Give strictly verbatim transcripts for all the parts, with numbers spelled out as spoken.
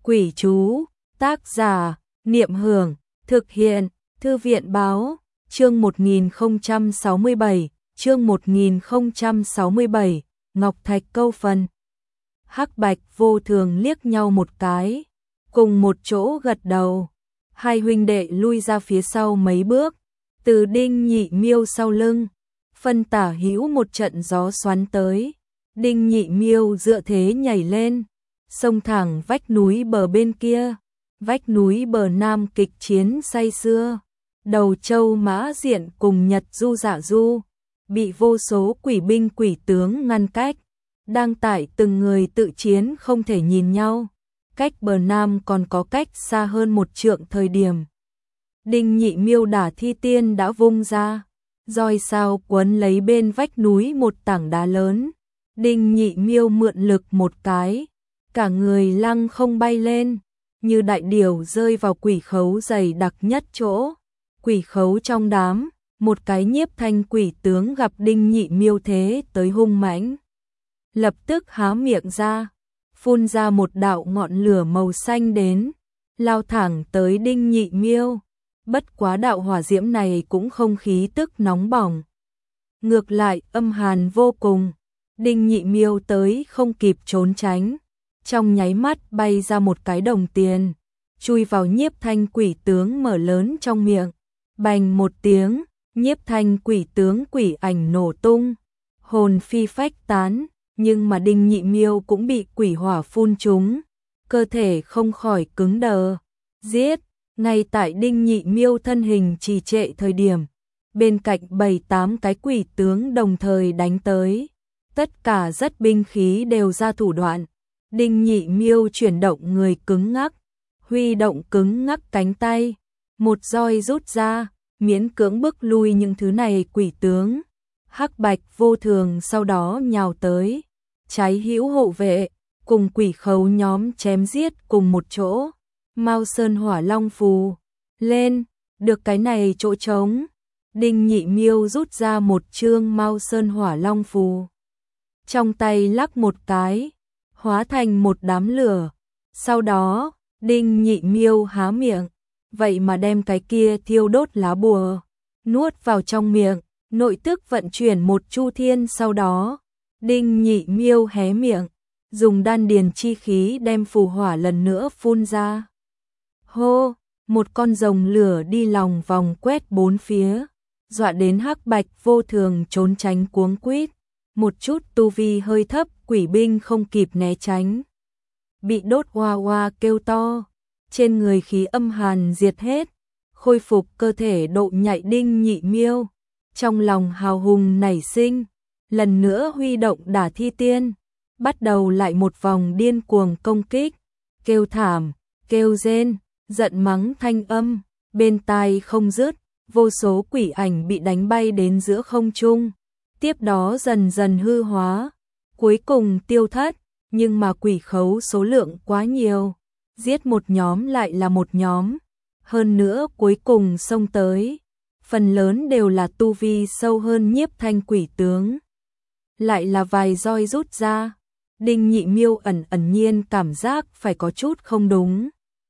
Quỷ chú, tác giả, Niệm Hưởng, thực hiện, Thư viện báo, chương một nghìn không trăm sáu mươi bảy, chương một nghìn không trăm sáu mươi bảy, Ngọc Thạch câu phần. Hắc Bạch Vô Thường liếc nhau một cái, cùng một chỗ gật đầu. Hai huynh đệ lui ra phía sau mấy bước, từ Đinh Nhị Miêu sau lưng, phân tả hữu một trận gió xoắn tới. Đinh Nhị Miêu dựa thế nhảy lên, xông thẳng vách núi bờ bên kia, vách núi bờ nam kịch chiến say sưa. Đầu Châu Mã Diện cùng Nhật Du Dạ Du bị vô số quỷ binh quỷ tướng ngăn cách, đang tại từng người tự chiến không thể nhìn nhau. Cách bờ nam còn có cách xa hơn một trượng thời điểm, Đinh Nhị Miêu đả thi tiên đã vung ra, roi sao quấn lấy bên vách núi một tảng đá lớn. Đinh Nhị Miêu mượn lực một cái, cả người lăng không bay lên, như đại điểu rơi vào quỷ khấu dày đặc nhất chỗ. Quỷ khấu trong đám, một cái Nhiếp Thanh quỷ tướng gặp Đinh Nhị Miêu thế tới hung mãnh, lập tức há miệng ra, phun ra một đạo ngọn lửa màu xanh đến, lao thẳng tới Đinh Nhị Miêu. Bất quá đạo hỏa diễm này cũng không khí tức nóng bỏng, ngược lại âm hàn vô cùng. Đinh Nhị Miêu tới không kịp trốn tránh, trong nháy mắt bay ra một cái đồng tiền, chui vào Nhiếp Thanh quỷ tướng mở lớn trong miệng. Bành một tiếng, Nhiếp Thanh quỷ tướng quỷ ảnh nổ tung, hồn phi phách tán, nhưng mà Đinh Nhị Miêu cũng bị quỷ hỏa phun trúng, cơ thể không khỏi cứng đờ. Giết! Ngay tại Đinh Nhị Miêu thân hình trì trệ thời điểm, bên cạnh bảy tám cái quỷ tướng đồng thời đánh tới, tất cả rất binh khí đều ra thủ đoạn. Đinh Nhị Miêu chuyển động người cứng ngắc, huy động cứng ngắc cánh tay, một roi rút ra, miễn cưỡng bức lui những thứ này quỷ tướng. Hắc Bạch Vô Thường sau đó nhào tới, trái hữu hộ vệ, cùng quỷ khấu nhóm chém giết cùng một chỗ. Mao Sơn Hỏa Long Phù lên, được cái này chỗ trống, Đinh Nhị Miêu rút ra một chương Mao Sơn Hỏa Long Phù, trong tay lắc một cái, hóa thành một đám lửa. Sau đó, Đinh Nhị Miêu há miệng, vậy mà đem cái kia thiêu đốt lá bùa nuốt vào trong miệng, nội tức vận chuyển một chu thiên. Sau đó, Đinh Nhị Miêu hé miệng, dùng đan điền chi khí đem phù hỏa lần nữa phun ra. Hô, một con rồng lửa đi lòng vòng quét bốn phía, dọa đến Hắc Bạch Vô Thường trốn tránh cuống quýt. Một chút tu vi hơi thấp quỷ binh không kịp né tránh, bị đốt hoa hoa kêu to, trên người khí âm hàn diệt hết, khôi phục cơ thể độ nhạy. Đinh Nhị Miêu trong lòng hào hùng nảy sinh, lần nữa huy động đả thi tiên, bắt đầu lại một vòng điên cuồng công kích. Kêu thảm, kêu rên, giận mắng thanh âm bên tai không dứt, vô số quỷ ảnh bị đánh bay đến giữa không trung, tiếp đó dần dần hư hóa, cuối cùng tiêu thất. Nhưng mà quỷ khấu số lượng quá nhiều, giết một nhóm lại là một nhóm, hơn nữa cuối cùng xông tới, phần lớn đều là tu vi sâu hơn Nhiếp Thanh quỷ tướng, lại là vài roi rút ra. Đinh Nhị Miêu ẩn ẩn nhiên cảm giác phải có chút không đúng.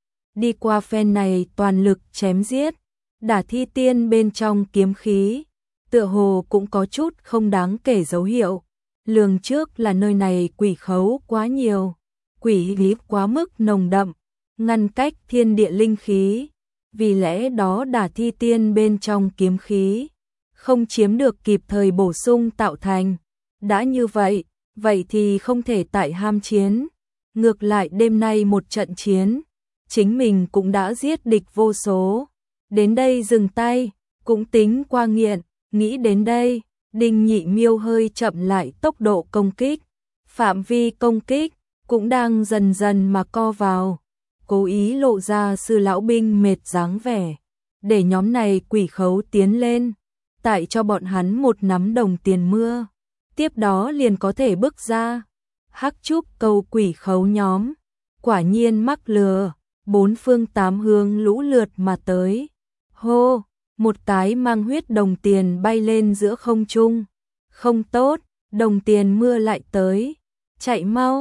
Đi qua phen này toàn lực chém giết, đả thi tiên bên trong kiếm khí, tựa hồ cũng có chút không đáng kể dấu hiệu. Lường trước là nơi này quỷ khấu quá nhiều, quỷ khí quá mức nồng đậm, ngăn cách thiên địa linh khí, vì lẽ đó đả thi tiên bên trong kiếm khí không chiếm được kịp thời bổ sung tạo thành. Đã như vậy, vậy thì không thể tại ham chiến. Ngược lại đêm nay một trận chiến, chính mình cũng đã giết địch vô số, đến đây dừng tay, cũng tính qua nghiện. Nghĩ đến đây, Đinh Nhị Miêu hơi chậm lại tốc độ công kích, phạm vi công kích cũng đang dần dần mà co vào, cố ý lộ ra sư lão binh mệt dáng vẻ, để nhóm này quỷ khấu tiến lên, tại cho bọn hắn một nắm đồng tiền mưa, tiếp đó liền có thể bước ra. Hắc Trúc câu quỷ khấu nhóm, quả nhiên mắc lừa, bốn phương tám hướng lũ lượt mà tới. Hô! Một cái mang huyết đồng tiền bay lên giữa không trung. Không tốt, đồng tiền mưa lại tới. Chạy mau!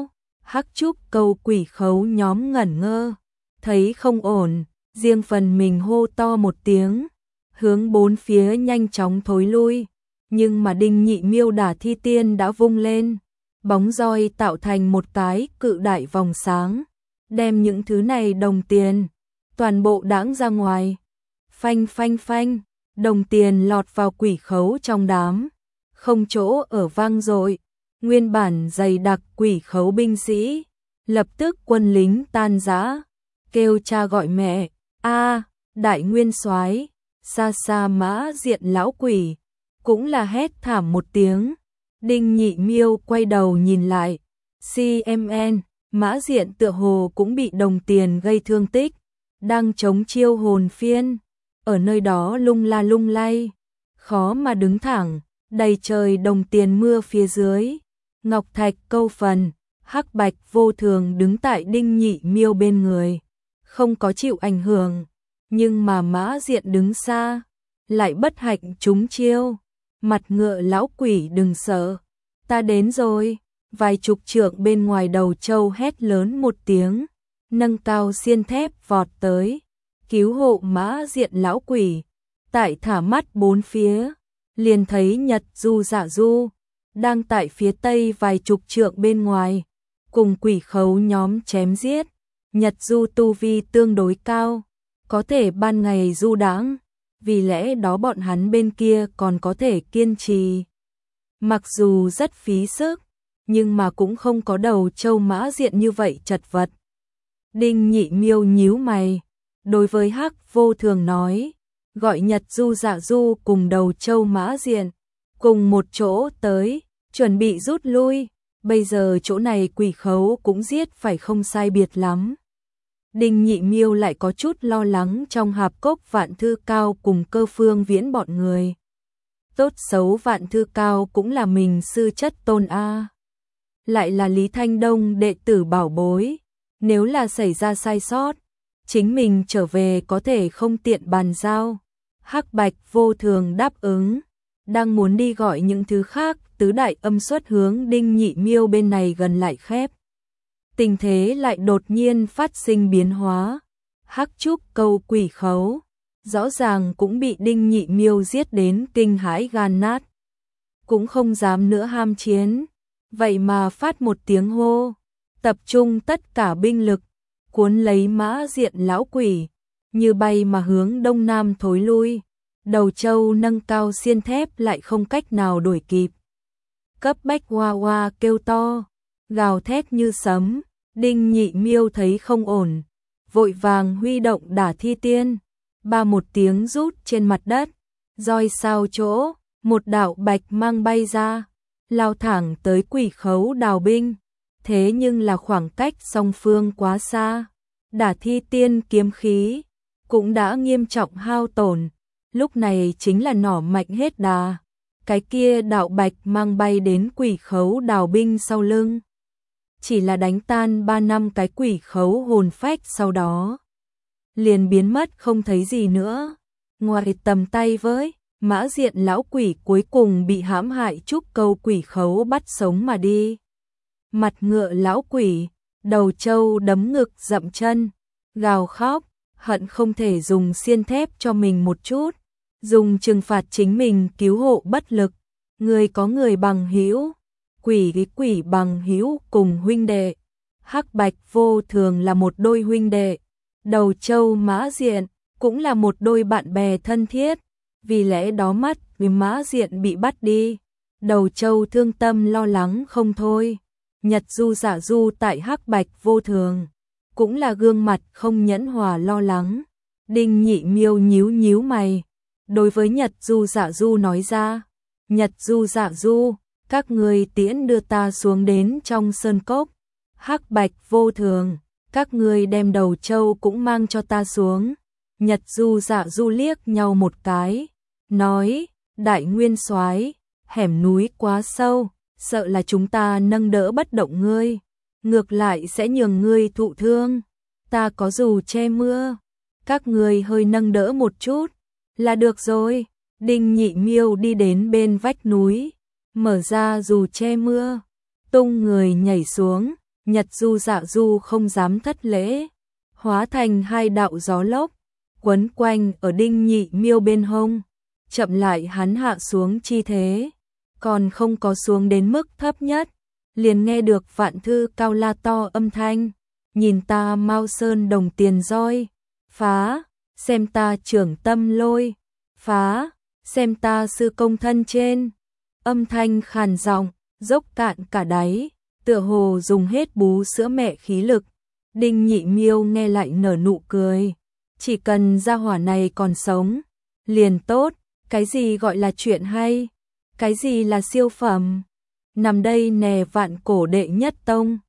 Hắc Trúc Câu quỷ khấu nhóm ngẩn ngơ, thấy không ổn, riêng phần mình hô to một tiếng, hướng bốn phía nhanh chóng thối lui, nhưng mà Đinh Nhị Miêu Đả Thi Tiên đã vung lên, bóng roi tạo thành một cái cự đại vòng sáng, đem những thứ này đồng tiền toàn bộ đãng ra ngoài. Phanh phanh phanh, đồng tiền lọt vào quỷ khấu trong đám, không chỗ ở vang dội. Nguyên bản dày đặc quỷ khấu binh sĩ, lập tức quân lính tan rã, kêu cha gọi mẹ, a đại nguyên soái, xa xa Mã Diện lão quỷ, cũng là hét thảm một tiếng. Đinh Nhị Miêu quay đầu nhìn lại, xê em en, Mã Diện tựa hồ cũng bị đồng tiền gây thương tích, đang chống chiêu hồn phiên, ở nơi đó lung la lung lay, khó mà đứng thẳng, đầy trời đồng tiền mưa phía dưới. Ngọc Thạch Câu phần, Hắc Bạch Vô Thường đứng tại Đinh Nhị Miêu bên người, không có chịu ảnh hưởng, nhưng mà Mã Diện đứng xa, lại bất hạnh trúng chiêu. Mặt Ngựa lão quỷ đừng sợ, ta đến rồi. Vài chục trượng bên ngoài đầu châu hét lớn một tiếng, nâng cao xiên thép vọt tới, cứu hộ Mã Diện lão quỷ. Tại thả mắt bốn phía, liền thấy Nhật Du Dạ Du đang tại phía tây vài chục trượng bên ngoài, cùng quỷ khấu nhóm chém giết. Nhật Du tu vi tương đối cao, có thể ban ngày du đãng, vì lẽ đó bọn hắn bên kia còn có thể kiên trì. Mặc dù rất phí sức, nhưng mà cũng không có đầu châu Mã Diện như vậy chật vật. Đinh Nhị Miêu nhíu mày, đối với Hắc Vô Thường nói, gọi Nhật Du Dạ Du cùng đầu châu Mã Diện cùng một chỗ tới, chuẩn bị rút lui, bây giờ chỗ này quỷ khấu cũng giết phải không sai biệt lắm. Đinh Nhị Miêu lại có chút lo lắng trong Hạp Cốc Vạn Thư Cao cùng Cơ Phương Viễn bọn người. Tốt xấu Vạn Thư Cao cũng là mình sư chất tôn A, lại là Lý Thanh Đông đệ tử bảo bối, nếu là xảy ra sai sót, chính mình trở về có thể không tiện bàn giao. Hắc Bạch Vô Thường đáp ứng, đang muốn đi gọi những thứ khác, tứ đại âm xuất hướng Đinh Nhị Miêu bên này gần lại khép. Tình thế lại đột nhiên phát sinh biến hóa. Hắc Trúc Câu quỷ khấu, rõ ràng cũng bị Đinh Nhị Miêu giết đến kinh hãi gan nát, cũng không dám nữa ham chiến, vậy mà phát một tiếng hô, tập trung tất cả binh lực, cuốn lấy Mã Diện lão quỷ, như bay mà hướng đông nam thối lui. Đầu châu nâng cao xiên thép lại không cách nào đuổi kịp. Cấp bách hoa hoa kêu to, gào thét như sấm. Đinh Nhị Miêu thấy không ổn, vội vàng huy động Đả Thi Tiên, ba một tiếng rút trên mặt đất, roi sao chỗ, một đạo bạch mang bay ra, lao thẳng tới quỷ khấu đào binh. Thế nhưng là khoảng cách song phương quá xa, Đả Thi Tiên kiếm khí cũng đã nghiêm trọng hao tổn, lúc này chính là nỏ mạnh hết đà. Cái kia đạo bạch mang bay đến quỷ khấu đào binh sau lưng, chỉ là đánh tan ba năm cái quỷ khấu hồn phách, sau đó liền biến mất không thấy gì nữa. Ngoài tầm tay với, Mã Diện lão quỷ cuối cùng bị hãm hại Trúc Câu quỷ khấu bắt sống mà đi. Mặt Ngựa lão quỷ, đầu trâu đấm ngực dậm chân, gào khóc, hận không thể dùng xiên thép cho mình một chút, dùng trừng phạt chính mình cứu hộ bất lực. Người có người bằng hữu, quỷ cái quỷ bằng hữu cùng huynh đệ. Hắc Bạch Vô Thường là một đôi huynh đệ, đầu trâu Mã Diện cũng là một đôi bạn bè thân thiết, vì lẽ đó mắt vì Mã Diện bị bắt đi, đầu trâu thương tâm lo lắng không thôi. Nhật Du Dạ Du tại Hắc Bạch Vô Thường cũng là gương mặt không nhẫn hòa lo lắng. Đinh Nhị Miêu nhíu nhíu mày, đối với Nhật Du Dạ Du nói ra, Nhật Du Dạ Du, các người tiễn đưa ta xuống đến trong sơn cốc. Hắc Bạch Vô Thường, các người đem đầu trâu cũng mang cho ta xuống. Nhật Du Dạ Du liếc nhau một cái, nói, đại nguyên soái, hẻm núi quá sâu, sợ là chúng ta nâng đỡ bất động ngươi, ngược lại sẽ nhường ngươi thụ thương. Ta có dù che mưa, các ngươi hơi nâng đỡ một chút là được rồi. Đinh Nhị Miêu đi đến bên vách núi, mở ra dù che mưa, tung người nhảy xuống, Nhật Du Dạ Du không dám thất lễ, hóa thành hai đạo gió lốc, quấn quanh ở Đinh Nhị Miêu bên hông, chậm lại hắn hạ xuống chi thế, còn không có xuống đến mức thấp nhất, liền nghe được Vạn Thư Cao la to âm thanh, nhìn ta Mao Sơn đồng tiền roi, phá, xem ta trưởng tâm lôi, phá, xem ta sư công thân trên. Âm thanh khàn giọng, dốc cạn cả đáy, tựa hồ dùng hết bú sữa mẹ khí lực. Đinh Nhị Miêu nghe lại nở nụ cười, chỉ cần gia hỏa này còn sống, liền tốt, cái gì gọi là chuyện hay, cái gì là siêu phẩm, nằm đây nè vạn cổ đệ nhất tông.